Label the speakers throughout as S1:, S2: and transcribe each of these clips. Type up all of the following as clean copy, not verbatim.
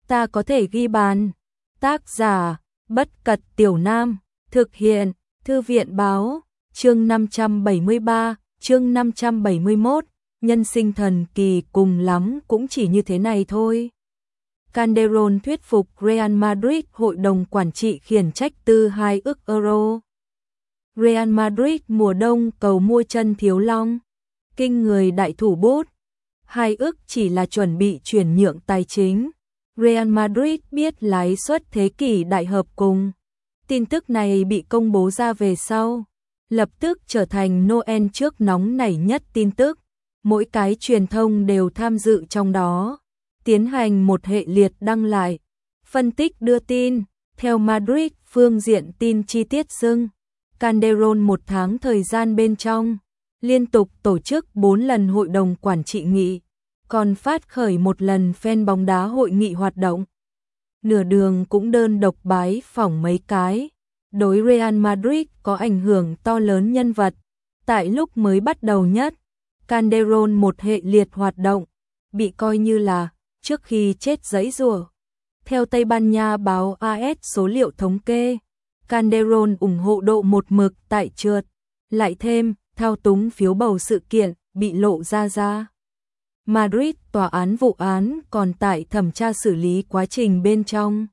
S1: ta có thể ghi bàn. Tác giả, Bất Cật Tiểu Nam, thực hiện, Thư viện báo, chương 573, chương 571, nhân sinh thần kỳ cùng lắm cũng chỉ như thế này thôi. Calderón thuyết phục Real Madrid hội đồng quản trị khiển trách tư 2 ức euro. Real Madrid mùa đông cầu mua chân Thiếu Long, kinh người đại thủ bút. 2 ức chỉ là chuẩn bị chuyển nhượng tài chính. Real Madrid biết lãi suất thế kỷ đại hợp cùng. Tin tức này bị công bố ra về sau, lập tức trở thành Noel trước nóng nảy nhất tin tức. Mỗi cái truyền thông đều tham dự trong đó, tiến hành một hệ liệt đăng lại, phân tích đưa tin. Theo Madrid phương diện tin chi tiết xưng, Calderón 1 tháng thời gian bên trong, liên tục tổ chức 4 lần hội đồng quản trị nghị, còn phát khởi 1 lần fan bóng đá hội nghị hoạt động. Nửa đường cũng đơn độc bái phỏng mấy cái đối Real Madrid có ảnh hưởng to lớn nhân vật. Tại lúc mới bắt đầu nhất, Calderón một hệ liệt hoạt động, bị coi như là trước khi chết giãy giụa. Theo Tây Ban Nha báo AS số liệu thống kê, Calderón ủng hộ độ một mực tại trượt, lại thêm thao túng phiếu bầu sự kiện bị lộ ra. Madrid tòa án vụ án còn tại thẩm tra xử lý quá trình bên trong.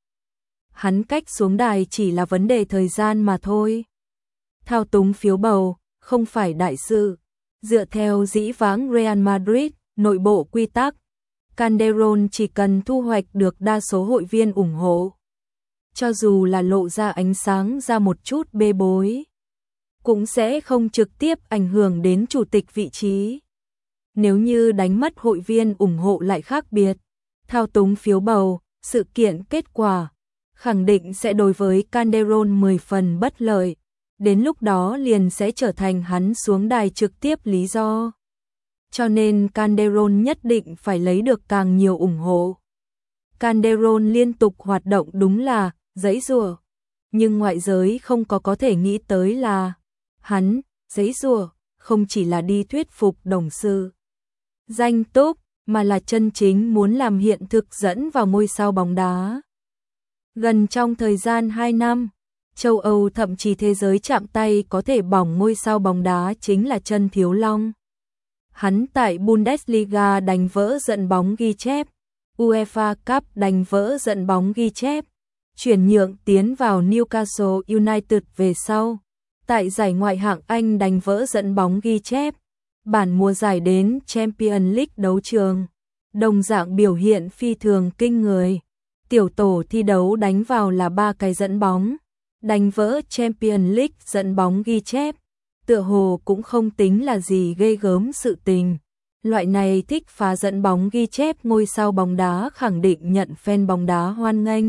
S1: Hắn cách xuống đài chỉ là vấn đề thời gian mà thôi. Thao túng phiếu bầu không phải đại sự. Dựa theo dĩ vãng Real Madrid nội bộ quy tắc, Calderón chỉ cần thu hoạch được đa số hội viên ủng hộ, cho dù là lộ ra ánh sáng ra một chút bê bối, cũng sẽ không trực tiếp ảnh hưởng đến chủ tịch vị trí. Nếu như đánh mất hội viên ủng hộ lại khác biệt, thao túng phiếu bầu, sự kiện kết quả khẳng định sẽ đối với Calderón 10 phần bất lợi, đến lúc đó liền sẽ trở thành hắn xuống đài trực tiếp lý do. Cho nên Calderón nhất định phải lấy được càng nhiều ủng hộ. Calderón liên tục hoạt động đúng là giãy giụa, nhưng ngoại giới không có thể nghĩ tới là hắn giãy giụa không chỉ là đi thuyết phục đồng sự danh túc, mà là chân chính muốn làm hiện thực dẫn vào ngôi sao bóng đá. Gần trong thời gian 2 năm, châu Âu thậm chí thế giới chạm tay có thể bỏng ngôi sao bóng đá chính là chân Thiếu Long. Hắn tại Bundesliga đánh vỡ trận bóng ghi chép, UEFA Cup đánh vỡ trận bóng ghi chép, chuyển nhượng tiến vào Newcastle United về sau, tại giải Ngoại hạng Anh đánh vỡ trận bóng ghi chép, bản mùa giải đến Champions League đấu trường, đồng dạng biểu hiện phi thường kinh người. Tiểu tổ thi đấu đánh vào là 3 cái dẫn bóng, đánh vỡ Champions League dẫn bóng ghi chép, tựa hồ cũng không tính là gì ghê gớm sự tình. Loại này thích phá dẫn bóng ghi chép ngôi sao bóng đá khẳng định nhận fan bóng đá hoan nghênh.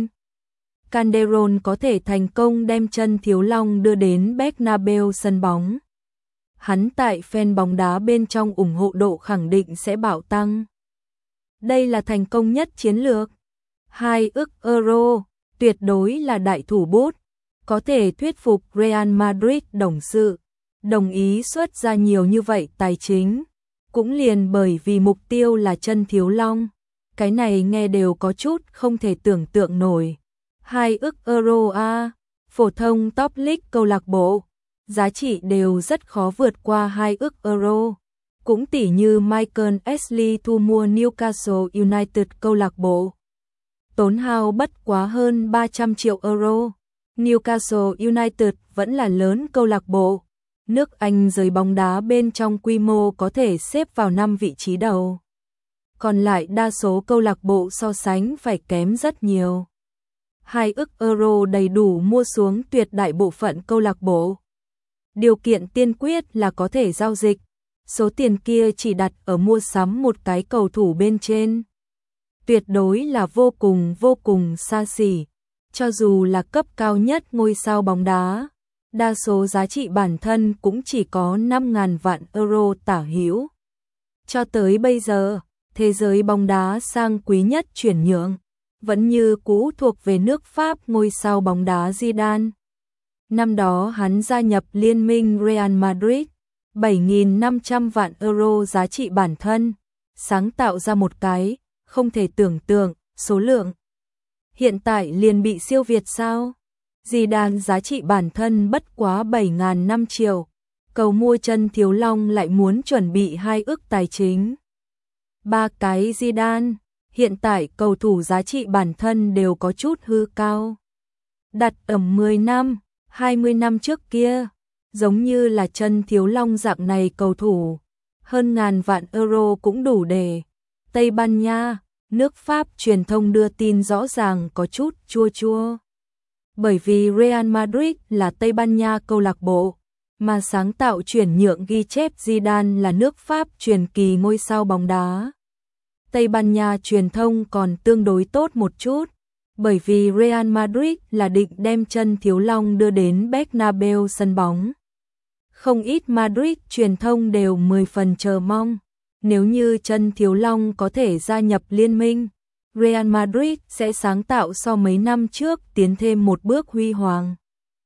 S1: Calderón có thể thành công đem chân Thiếu Long đưa đến Bernabeu sân bóng. Hắn tại fan bóng đá bên trong ủng hộ độ khẳng định sẽ bạo tăng. Đây là thành công nhất chiến lược. 2 ức euro, tuyệt đối là đại thủ bút, có thể thuyết phục Real Madrid đồng sự, đồng ý xuất ra nhiều như vậy tài chính, cũng liền bởi vì mục tiêu là chân Thiếu Long. Cái này nghe đều có chút không thể tưởng tượng nổi. 2 ức euro phổ thông top league câu lạc bộ, giá trị đều rất khó vượt qua 2 ức euro. Cũng tỉ như Michael Ashley thu mua Newcastle United câu lạc bộ, tốn hao bất quá hơn 300 triệu euro. Newcastle United vẫn là lớn câu lạc bộ nước Anh giới bóng đá bên trong quy mô có thể xếp vào 5 vị trí đầu. Còn lại đa số câu lạc bộ so sánh phải kém rất nhiều. 2 ức euro đầy đủ mua xuống tuyệt đại bộ phận câu lạc bộ. Điều kiện tiên quyết là có thể giao dịch. Số tiền kia chỉ đặt ở mua sắm một cái cầu thủ bên trên. Tuyệt đối là vô cùng xa xỉ. Cho dù là cấp cao nhất ngôi sao bóng đá, đa số giá trị bản thân cũng chỉ có 5.000 vạn euro tả hữu. Cho tới bây giờ, thế giới bóng đá sang quý nhất chuyển nhượng vẫn như cũ thuộc về nước Pháp ngôi sao bóng đá Zidane. Năm đó hắn gia nhập liên minh Real Madrid, 7.500 vạn euro giá trị bản thân, sáng tạo ra một cái không thể tưởng tượng số lượng hiện tại liền bị siêu việt sao? Zidane giá trị bản thân bất quá 7.500 triệu, cầu mua chân Thiếu Long lại muốn chuẩn bị 2 ức tài chính. 3 cái Zidane, hiện tại cầu thủ giá trị bản thân đều có chút hư cao. Đặt ẩm 10 năm, 20 năm trước kia, giống như là chân Thiếu Long dạng này cầu thủ, hơn ngàn vạn euro cũng đủ để. Tây Ban Nha, nước Pháp truyền thông đưa tin rõ ràng có chút chua chua. Bởi vì Real Madrid là Tây Ban Nha câu lạc bộ, mà sáng tạo chuyển nhượng ghi chép Zidane là nước Pháp truyền kỳ ngôi sao bóng đá. Tây Ban Nha truyền thông còn tương đối tốt một chút, bởi vì Real Madrid là định đem chân Thiếu Long đưa đến Bernabeu sân bóng. Không ít Madrid truyền thông đều 10 phần chờ mong, nếu như chân Thiếu Long có thể gia nhập liên minh, Real Madrid sẽ sáng tạo so mấy năm trước tiến thêm một bước huy hoàng.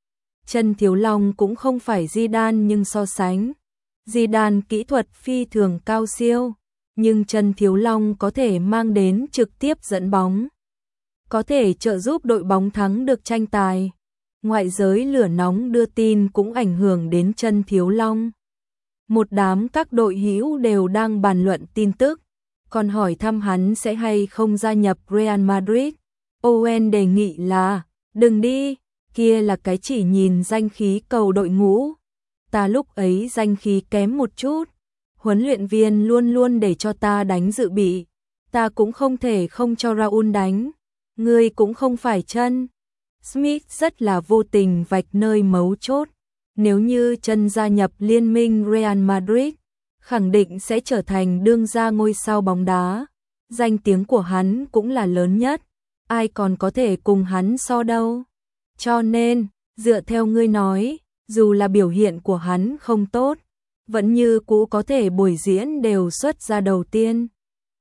S1: Chân Thiếu Long cũng không phải Zidane nhưng so sánh, Zidane kỹ thuật phi thường cao siêu, nhưng chân Thiếu Long có thể mang đến trực tiếp dẫn bóng, có thể trợ giúp đội bóng thắng được tranh tài. Ngoại giới lửa nóng đưa tin cũng ảnh hưởng đến chân Thiếu Long. Một đám các đội hữu đều đang bàn luận tin tức, còn hỏi thăm hắn sẽ hay không gia nhập Real Madrid. Owen đề nghị là, đừng đi, kia là cái chỉ nhìn danh khí cầu đội ngũ. Ta lúc ấy danh khí kém một chút, huấn luyện viên luôn luôn để cho ta đánh dự bị, ta cũng không thể không cho Raúl đánh, ngươi cũng không phải chân. Smith rất là vô tình vạch nơi mấu chốt, nếu như chân gia nhập liên minh Real Madrid, khẳng định sẽ trở thành đương gia ngôi sao bóng đá, danh tiếng của hắn cũng là lớn nhất, ai còn có thể cùng hắn so đâu. Cho nên, dựa theo ngươi nói, dù là biểu hiện của hắn không tốt, vẫn như cũ có thể buổi diễn đều xuất ra đầu tiên.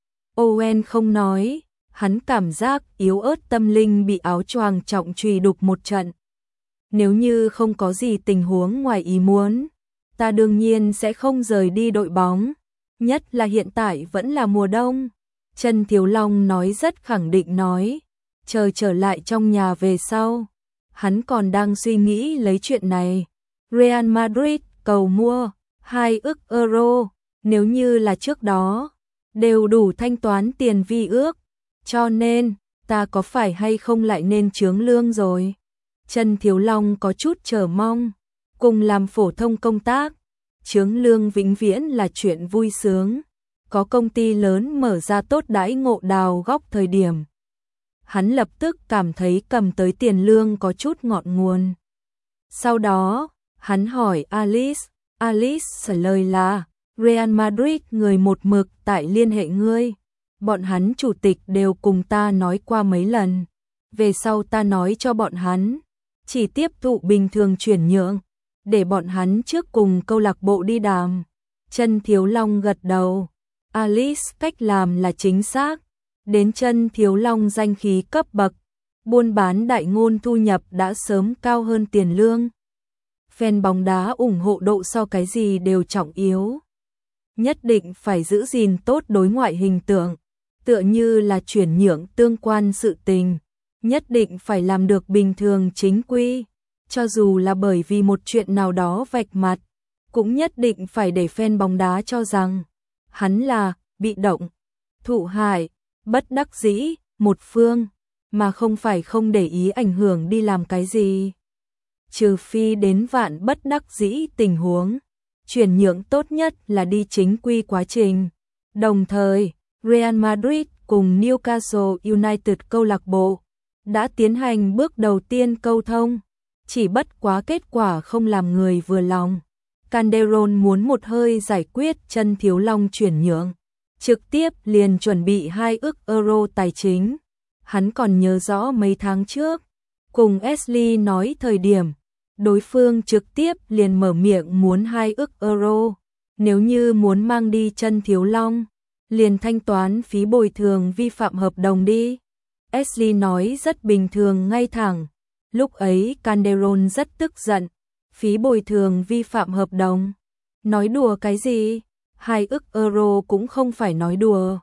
S1: Owen không nói, hắn cảm giác yếu ớt tâm linh bị áo choàng trọng chùy đục một trận. Nếu như không có gì tình huống ngoài ý muốn, ta đương nhiên sẽ không rời đi đội bóng, nhất là hiện tại vẫn là mùa đông. Chân Thiếu Long nói rất khẳng định nói, chờ trở lại trong nhà về sau. Hắn còn đang suy nghĩ lấy chuyện này. Real Madrid cầu mua 2 ức euro, nếu như là trước đó, đều đủ thanh toán tiền vi ước. Cho nên, ta có phải hay không lại nên chướng lương rồi? Chân Thiếu Long có chút chờ mong, cùng làm phổ thông công tác, chướng lương vĩnh viễn là chuyện vui sướng. Có công ty lớn mở ra tốt đãi ngộ đào góc thời điểm. Hắn lập tức cảm thấy cầm tới tiền lương có chút ngọn nguồn. Sau đó, hắn hỏi Alice, Alice trả lời là, Real Madrid người một mực tại liên hệ ngươi. Bọn hắn chủ tịch đều cùng ta nói qua mấy lần. Về sau ta nói cho bọn hắn, chỉ tiếp thụ bình thường chuyển nhượng, để bọn hắn trước cùng câu lạc bộ đi đàm. Chân Thiếu Long gật đầu. Alice cách làm là chính xác. Đến chân Thiếu Long danh khí cấp bậc, buôn bán đại ngôn thu nhập đã sớm cao hơn tiền lương. Fan bóng đá ủng hộ độ so cái gì đều trọng yếu. Nhất định phải giữ gìn tốt đối ngoại hình tượng, tựa như là chuyển nhượng tương quan sự tình, nhất định phải làm được bình thường chính quy, cho dù là bởi vì một chuyện nào đó vạch mặt, cũng nhất định phải để fan bóng đá cho rằng hắn là bị động, thụ hại, bất đắc dĩ, một phương, mà không phải không để ý ảnh hưởng đi làm cái gì. Trừ phi đến vạn bất đắc dĩ tình huống, chuyển nhượng tốt nhất là đi chính quy quá trình. Đồng thời, Real Madrid cùng Newcastle United câu lạc bộ đã tiến hành bước đầu tiên câu thông, chỉ bất quá kết quả không làm người vừa lòng. Calderon muốn một hơi giải quyết chân Thiếu Long chuyển nhượng, trực tiếp liền chuẩn bị 2 ức euro tài chính. Hắn còn nhớ rõ mấy tháng trước, cùng Ashley nói thời điểm, đối phương trực tiếp liền mở miệng muốn 2 ức euro. Nếu như muốn mang đi chân Thiếu Long, liền thanh toán phí bồi thường vi phạm hợp đồng đi. Ashley nói rất bình thường ngay thẳng. Lúc ấy Calderon rất tức giận. Phí bồi thường vi phạm hợp đồng. Nói đùa cái gì? 2 ức euro cũng không phải nói đùa.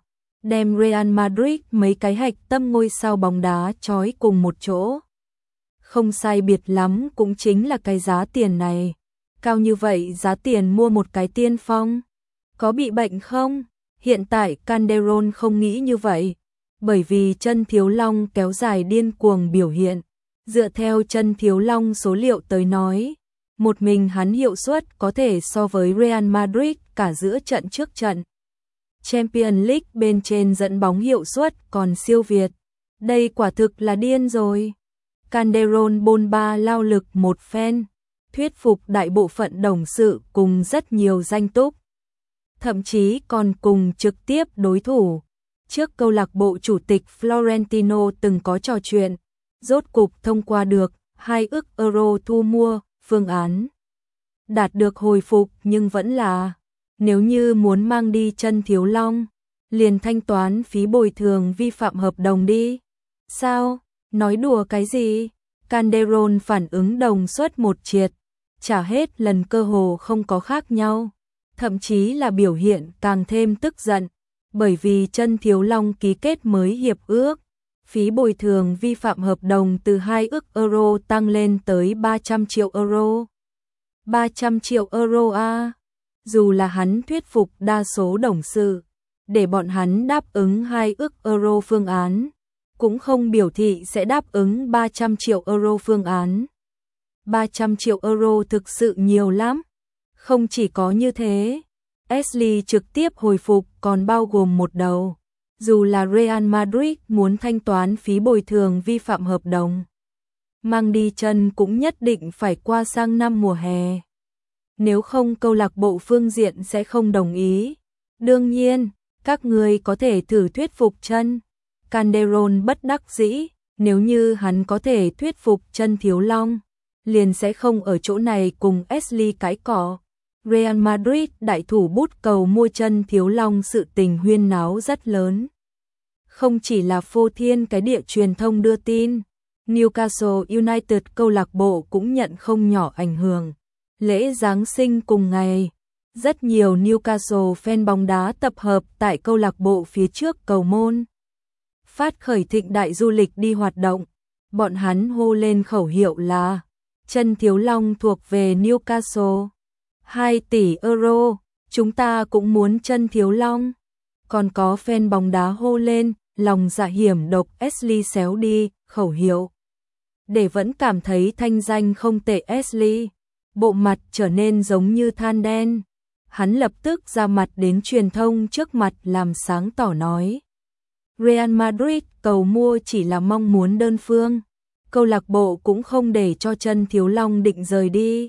S1: đem Real Madrid mấy cái hạch tâm ngôi sao bóng đá trói cùng một chỗ. Không sai biệt lắm cũng chính là cái giá tiền này. Cao như vậy giá tiền mua một cái tiên phong. Có bị bệnh không? Hiện tại Calderon không nghĩ như vậy. Bởi vì chân Thiếu Long kéo dài điên cuồng biểu hiện. Dựa theo chân Thiếu Long số liệu tới nói, một mình hắn hiệu suất có thể so với Real Madrid cả giữa trận trước trận Champions League bên trên dẫn bóng hiệu suất còn siêu việt. Đây quả thực là điên rồi. Calderon bôn ba lao lực một phen, thuyết phục đại bộ phận đồng sự cùng rất nhiều danh túc. Thậm chí còn cùng trực tiếp đối thủ. Trước câu lạc bộ chủ tịch Florentino từng có trò chuyện, rốt cục thông qua được 2 ức euro thu mua, phương án đạt được hồi phục nhưng vẫn là, nếu như muốn mang đi chân Thiếu Long, liền thanh toán phí bồi thường vi phạm hợp đồng đi. Sao? Nói đùa cái gì? Calderon phản ứng đồng suất một triệt, trả hết lần cơ hồ không có khác nhau, thậm chí là biểu hiện càng thêm tức giận, bởi vì chân Thiếu Long ký kết mới hiệp ước, phí bồi thường vi phạm hợp đồng từ 2 ức euro tăng lên tới 300 triệu euro. 300 triệu euro a. Dù là hắn thuyết phục đa số đồng sự, để bọn hắn đáp ứng 2 ức euro phương án, cũng không biểu thị sẽ đáp ứng 300 triệu euro phương án. 300 triệu euro thực sự nhiều lắm. Không chỉ có như thế, Ashley trực tiếp hồi phục còn bao gồm một đầu. Dù là Real Madrid muốn thanh toán phí bồi thường vi phạm hợp đồng, mang đi chân cũng nhất định phải qua sang năm mùa hè. Nếu không câu lạc bộ phương diện sẽ không đồng ý. Đương nhiên, các người có thể thử thuyết phục chân. Calderon bất đắc dĩ, nếu như hắn có thể thuyết phục chân Thiếu Long, liền sẽ không ở chỗ này cùng Ashley cãi cọ. Real Madrid đại thủ bút cầu mua chân Thiếu Long, sự tình huyên náo rất lớn. Không chỉ là phô thiên cái địa truyền thông đưa tin, Newcastle United câu lạc bộ cũng nhận không nhỏ ảnh hưởng. Lễ Giáng sinh cùng ngày, rất nhiều Newcastle fan bóng đá tập hợp tại câu lạc bộ phía trước cầu môn. Phát khởi thịnh đại du lịch đi hoạt động, bọn hắn hô lên khẩu hiệu là chân Thiếu Long thuộc về Newcastle. 2 tỷ euro, chúng ta cũng muốn chân Thiếu Long. Còn có fan bóng đá hô lên, lòng dạ hiểm độc Ashley xéo đi, khẩu hiệu. Để vẫn cảm thấy thanh danh không tệ Ashley, bộ mặt trở nên giống như than đen. Hắn lập tức ra mặt đến truyền thông trước mặt làm sáng tỏ nói. Real Madrid cầu mua chỉ là mong muốn đơn phương. Câu lạc bộ cũng không để cho chân Thiếu Long định rời đi.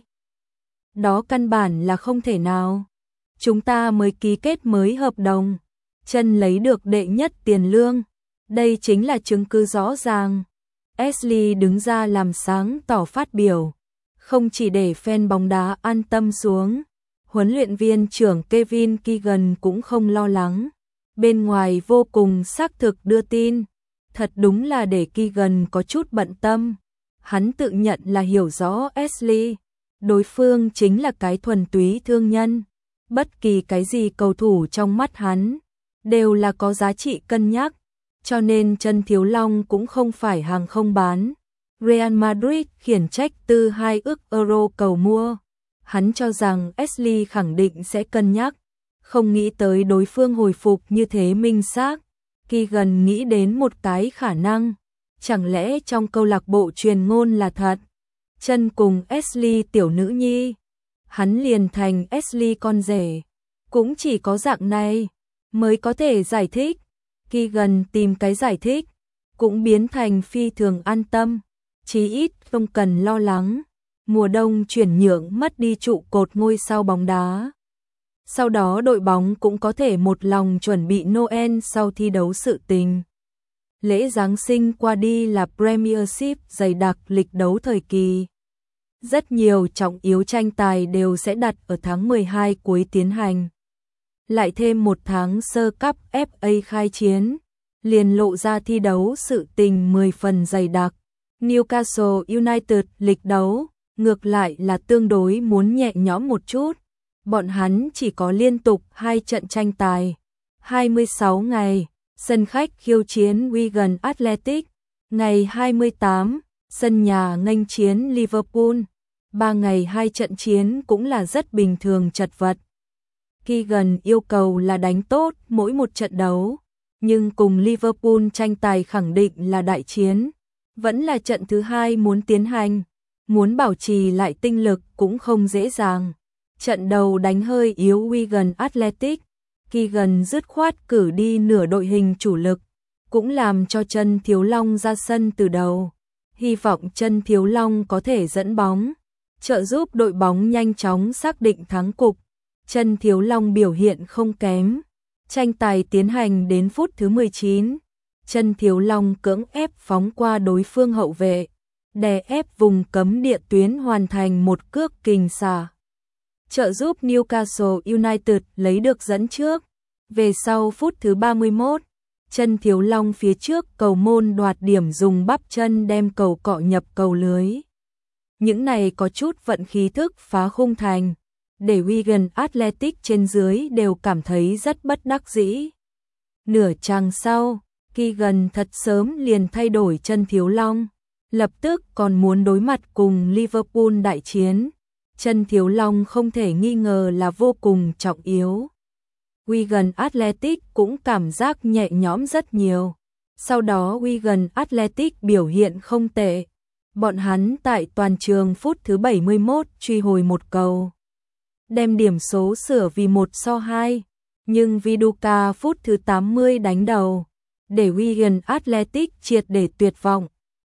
S1: Đó căn bản là không thể nào. Chúng ta mới ký kết mới hợp đồng. Chân lấy được đệ nhất tiền lương. Đây chính là chứng cứ rõ ràng. Ashley đứng ra làm sáng tỏ phát biểu. Không chỉ để fan bóng đá an tâm xuống. Huấn luyện viên trưởng Kevin Keegan cũng không lo lắng. Bên ngoài vô cùng xác thực đưa tin. Thật đúng là để Keegan có chút bận tâm. Hắn tự nhận là hiểu rõ Ashley. Đối phương chính là cái thuần túy thương nhân. Bất kỳ cái gì cầu thủ trong mắt hắn đều là có giá trị cân nhắc. Cho nên chân Thiếu Long cũng không phải hàng không bán. Real Madrid khiển trách từ 2 ức euro cầu mua. Hắn cho rằng Ashley khẳng định sẽ cân nhắc. Không nghĩ tới đối phương hồi phục như thế minh xác. Keegan nghĩ đến một cái khả năng. Chẳng lẽ trong câu lạc bộ truyền ngôn là thật? Chân cùng Ashley tiểu nữ nhi. Hắn liền thành Ashley con rể. Cũng chỉ có dạng này mới có thể giải thích. Keegan tìm cái giải thích. Cũng biến thành phi thường an tâm. Chí ít không cần lo lắng. Mùa đông chuyển nhượng mất đi trụ cột ngôi sao bóng đá. Sau đó đội bóng cũng có thể một lòng chuẩn bị Noel sau thi đấu sự tình. Lễ Giáng sinh qua đi là Premiership dày đặc lịch đấu thời kỳ. Rất nhiều trọng yếu tranh tài đều sẽ đặt ở tháng 12 cuối tiến hành. Lại thêm một tháng sơ cấp FA khai chiến, liền lộ ra thi đấu sự tình 10 phần dày đặc. Newcastle United lịch đấu, ngược lại là tương đối muốn nhẹ nhõm một chút. Bọn hắn chỉ có liên tục 2 trận tranh tài, 26 ngày, Sân khách khiêu chiến Wigan Athletic. Ngày 28, sân nhà nghênh chiến Liverpool. 3 ngày 2 trận chiến cũng là rất bình thường chật vật. Keegan yêu cầu là đánh tốt mỗi một trận đấu, nhưng cùng Liverpool tranh tài khẳng định là đại chiến. Vẫn là trận thứ 2 muốn tiến hành, muốn bảo trì lại tinh lực cũng không dễ dàng. Trận đầu đánh hơi yếu Wigan Athletic, Keegan dứt khoát cử đi nửa đội hình chủ lực, cũng làm cho Chân Thiếu Long ra sân từ đầu. Hy vọng Chân Thiếu Long có thể dẫn bóng, trợ giúp đội bóng nhanh chóng xác định thắng cục. Chân Thiếu Long biểu hiện không kém. Tranh tài tiến hành đến phút thứ 19. Chân Thiếu Long cưỡng ép phóng qua đối phương hậu vệ, đè ép vùng cấm địa tuyến hoàn thành một cước kình xả, trợ giúp Newcastle United lấy được dẫn trước. Về sau phút thứ 31, Chân Thiếu Long phía trước cầu môn đoạt điểm dùng bắp chân đem cầu cọ nhập cầu lưới. Những này có chút vận khí thức phá khung thành, để Wigan Athletic trên dưới đều cảm thấy rất bất đắc dĩ. Nửa chặng sau, Keegan thật sớm liền thay đổi Chân Thiếu Long, lập tức còn muốn đối mặt cùng Liverpool đại chiến. Chân Thiếu Long không thể nghi ngờ là vô cùng trọng yếu. Wigan Athletic cũng cảm giác nhẹ nhõm rất nhiều. Sau đó Wigan Athletic biểu hiện không tệ. Bọn hắn tại toàn trường phút thứ 71 truy hồi một cầu, đem điểm số sửa vì 1-2, nhưng Viduka phút thứ 80 đánh đầu, để Wigan Athletic triệt để tuyệt vọng.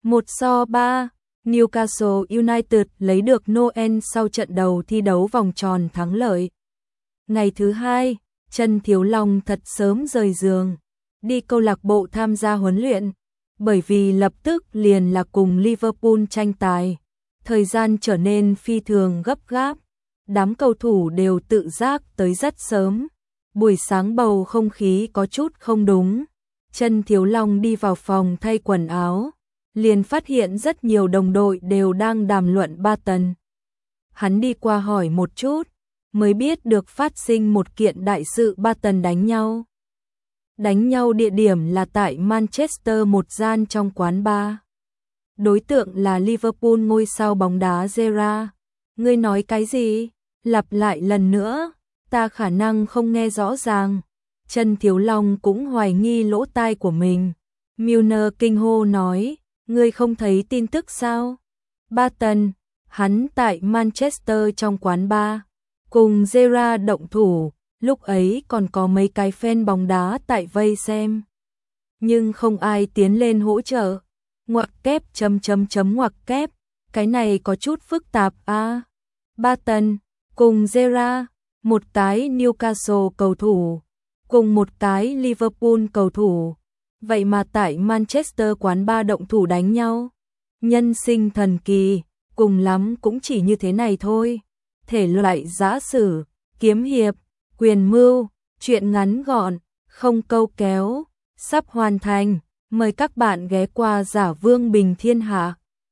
S1: 1-3, Newcastle United lấy được Noel sau trận đầu thi đấu vòng tròn thắng lợi. Ngày thứ 2, Chân Thiếu Long thật sớm rời giường, đi câu lạc bộ tham gia huấn luyện, bởi vì lập tức liền là cùng Liverpool tranh tài. Thời gian trở nên phi thường gấp gáp, đám cầu thủ đều tự giác tới rất sớm. Buổi sáng bầu không khí có chút không đúng. Chân Thiếu Long đi vào phòng thay quần áo, liền phát hiện rất nhiều đồng đội đều đang đàm luận Barton. Hắn đi qua hỏi một chút, mới biết được phát sinh một kiện đại sự Barton đánh nhau. Đánh nhau địa điểm là tại Manchester một gian trong quán bar. Đối tượng là Liverpool ngôi sao bóng đá Gerrard. Ngươi nói cái gì? Lặp lại lần nữa, ta khả năng không nghe rõ ràng. Chân Thiếu Long cũng hoài nghi lỗ tai của mình. Milner kinh hô nói, ngươi không thấy tin tức sao? Barton, hắn tại Manchester trong quán bar, cùng Gerrard động thủ, lúc ấy còn có mấy cái fan bóng đá tại vây xem. Nhưng không ai tiến lên hỗ trợ. Ngoặc kép ngoặc kép, cái này có chút phức tạp a. Barton, cùng Gerrard, một cái Newcastle cầu thủ, cùng một cái Liverpool cầu thủ, vậy mà tại Manchester quán bar động thủ đánh nhau. Nhân sinh thần kỳ, cùng lắm cũng chỉ như thế này thôi. Thể loại giã sử, kiếm hiệp, quyền mưu, truyện ngắn gọn, không câu kéo, sắp hoàn thành. Mời các bạn ghé qua Giả Vương Bình Thiên Hạ.